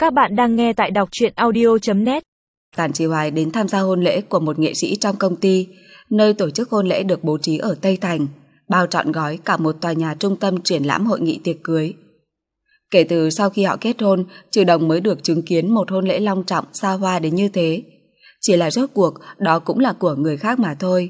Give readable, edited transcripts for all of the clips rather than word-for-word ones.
Các bạn đang nghe tại đọc truyện audio.net. Giản Trì Hoài đến tham gia hôn lễ của một nghệ sĩ trong công ty, nơi tổ chức hôn lễ được bố trí ở Tây Thành, bao trọn gói cả một tòa nhà trung tâm triển lãm hội nghị tiệc cưới. Kể từ sau khi họ kết hôn, Trừ Đồng mới được chứng kiến một hôn lễ long trọng xa hoa đến như thế. Chỉ là rốt cuộc đó cũng là của người khác mà thôi.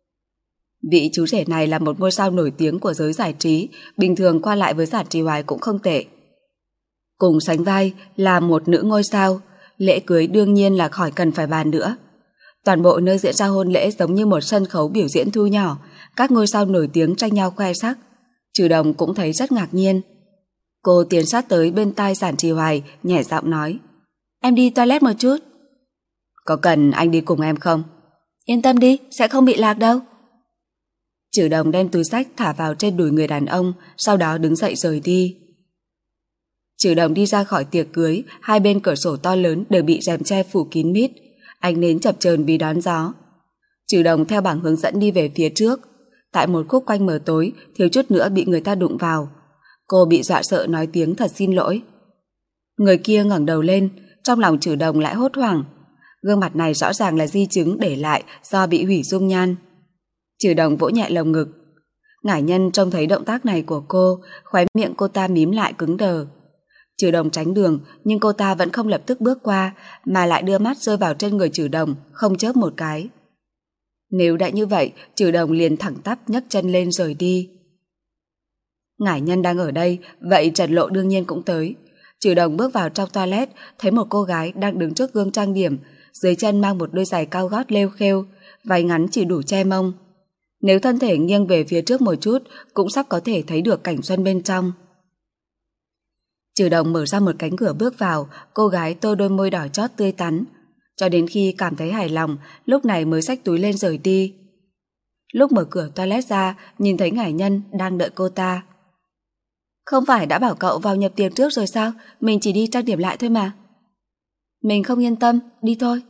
Vị chú rể này là một ngôi sao nổi tiếng của giới giải trí, bình thường qua lại với Giản Trì Hoài cũng không tệ. Cùng sánh vai là một nữ ngôi sao, lễ cưới đương nhiên là khỏi cần phải bàn nữa. Toàn bộ nơi diễn ra hôn lễ giống như một sân khấu biểu diễn thu nhỏ, các ngôi sao nổi tiếng tranh nhau khoe sắc. Trừ Đồng cũng thấy rất ngạc nhiên. Cô tiến sát tới bên tai Giản Trì Hoài, nhẹ giọng nói: "Em đi toilet một chút." "Có cần anh đi cùng em không?" "Yên tâm đi, sẽ không bị lạc đâu." Trừ Đồng đem túi xách thả vào trên đùi người đàn ông, sau đó đứng dậy rời đi. Trừ Đồng đi ra khỏi tiệc cưới, hai bên cửa sổ to lớn đều bị rèm che phủ kín mít, ánh nến chập chờn vì đón gió. Trừ Đồng theo bảng hướng dẫn đi về phía trước, tại một khúc quanh mờ tối, thiếu chút nữa bị người ta đụng vào. Cô bị dọa sợ nói tiếng thật xin lỗi. Người kia ngẩng đầu lên, trong lòng Trừ Đồng lại hốt hoảng. Gương mặt này rõ ràng là di chứng để lại do bị hủy dung nhan. Trừ Đồng vỗ nhẹ lồng ngực. Ngải Nhân trông thấy động tác này của cô, khóe miệng cô ta mím lại cứng đờ. Trừ Đồng tránh đường, nhưng cô ta vẫn không lập tức bước qua, mà lại đưa mắt rơi vào trên người Trừ Đồng, không chớp một cái. Nếu đã như vậy, Trừ Đồng liền thẳng tắp nhấc chân lên rời đi. Ngải Nhân đang ở đây, vậy Trần Lộ đương nhiên cũng tới. Trừ Đồng bước vào trong toilet, thấy một cô gái đang đứng trước gương trang điểm, dưới chân mang một đôi giày cao gót lêu khêu, váy ngắn chỉ đủ che mông. Nếu thân thể nghiêng về phía trước một chút, cũng sắp có thể thấy được cảnh xuân bên trong. Trừ Đồng mở ra một cánh cửa bước vào, cô gái tô đôi môi đỏ chót tươi tắn. Cho đến khi cảm thấy hài lòng, lúc này mới xách túi lên rời đi. Lúc mở cửa toilet ra, nhìn thấy Ngải Nhân đang đợi cô ta. "Không phải đã bảo cậu vào nhập tiệc trước rồi sao? Mình chỉ đi trang điểm lại thôi mà." "Mình không yên tâm, đi thôi."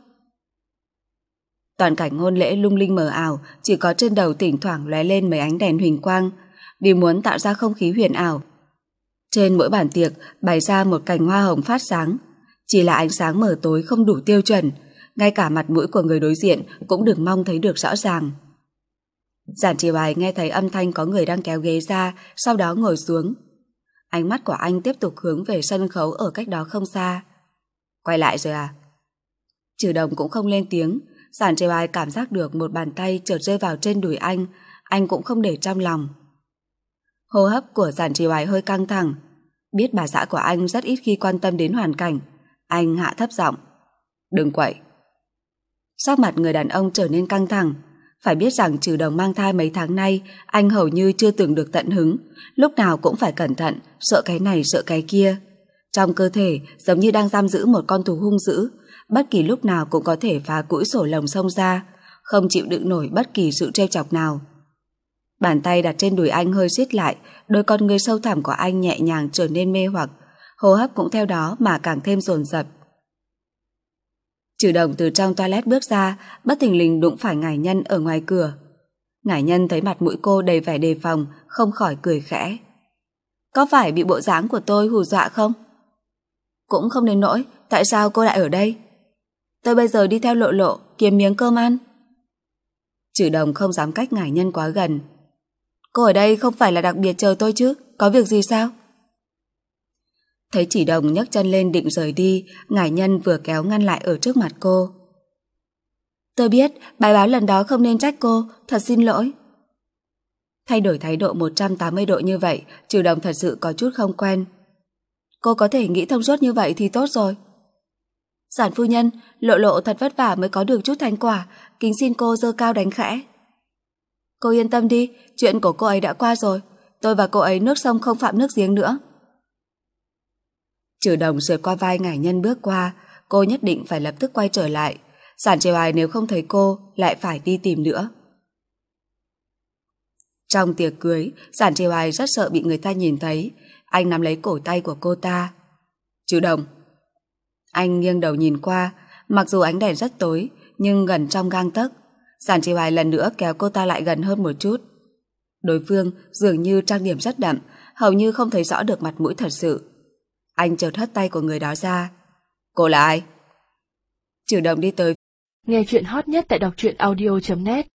Toàn cảnh hôn lễ lung linh mờ ảo, chỉ có trên đầu thỉnh thoảng lóe lên mấy ánh đèn huỳnh quang, vì muốn tạo ra không khí huyền ảo. Trên mỗi bàn tiệc bày ra một cành hoa hồng phát sáng, chỉ là ánh sáng mờ tối không đủ tiêu chuẩn, ngay cả mặt mũi của người đối diện cũng đừng mong thấy được rõ ràng. Giản Trì Hoài nghe thấy âm thanh có người đang kéo ghế ra, sau đó ngồi xuống. Ánh mắt của anh tiếp tục hướng về sân khấu ở cách đó không xa. "Quay lại rồi à?" Trừ Đồng cũng không lên tiếng. Giản Trì Hoài cảm giác được một bàn tay chợt rơi vào trên đùi anh cũng không để trong lòng. Hô hấp của Giản Trì Hoài hơi căng thẳng. Biết bà xã của anh rất ít khi quan tâm đến hoàn cảnh, anh hạ thấp giọng: "Đừng quậy." Sắc mặt người đàn ông trở nên căng thẳng. Phải biết rằng Trừ Đồng mang thai mấy tháng nay, anh hầu như chưa từng được tận hứng, lúc nào cũng phải cẩn thận, sợ cái này sợ cái kia. Trong cơ thể giống như đang giam giữ một con thú hung dữ, bất kỳ lúc nào cũng có thể phá cũi sổ lồng xông ra, không chịu đựng nổi bất kỳ sự trêu chọc nào. Bàn tay đặt trên đùi anh hơi siết lại, đôi con ngươi sâu thẳm của anh nhẹ nhàng trở nên mê hoặc, hô hấp cũng theo đó mà càng thêm dồn dập. Trừ Đồng từ trong toilet bước ra, bất thình lình đụng phải Ngải Nhân ở ngoài cửa. Ngải Nhân thấy mặt mũi cô đầy vẻ đề phòng, không khỏi cười khẽ. "Có phải bị bộ dáng của tôi hù dọa không?" "Cũng không đến nỗi, tại sao cô lại ở đây?" "Tôi bây giờ đi theo Lộ Lộ kiếm miếng cơm ăn." Trừ Đồng không dám cách Ngải Nhân quá gần. "Cô ở đây không phải là đặc biệt chờ tôi chứ, có việc gì sao?" Thấy Trừ Đồng nhấc chân lên định rời đi, Ngải Nhân vừa kéo ngăn lại ở trước mặt cô. "Tôi biết, bài báo lần đó không nên trách cô, thật xin lỗi." Thay đổi thái độ 180 độ như vậy, Trừ Đồng thật sự có chút không quen. "Cô có thể nghĩ thông suốt như vậy thì tốt rồi." "Giản phu nhân, Lộ Lộ thật vất vả mới có được chút thành quả, kính xin cô giơ cao đánh khẽ." "Cô yên tâm đi, chuyện của cô ấy đã qua rồi, tôi và cô ấy nước sông không phạm nước giếng nữa." Trừ Đồng sượt qua vai Ngải Nhân bước qua, cô nhất định phải lập tức quay trở lại. Giản Trì Hoài nếu không thấy cô lại phải đi tìm nữa. Trong tiệc cưới, Giản Trì Hoài rất sợ bị người ta nhìn thấy. Anh nắm lấy cổ tay của cô ta. "Trừ Đồng." Anh nghiêng đầu nhìn qua, mặc dù ánh đèn rất tối, nhưng gần trong gang tấc. Giản Trì Hoài lần nữa kéo cô ta lại gần hơn một chút. Đối phương dường như trang điểm rất đậm, hầu như không thấy rõ được mặt mũi thật sự. Anh chợt hất tay của người đó ra. Cô là ai? Trừ Đồng đi tới. Nghe chuyện hot nhất tại đọc truyện audio.net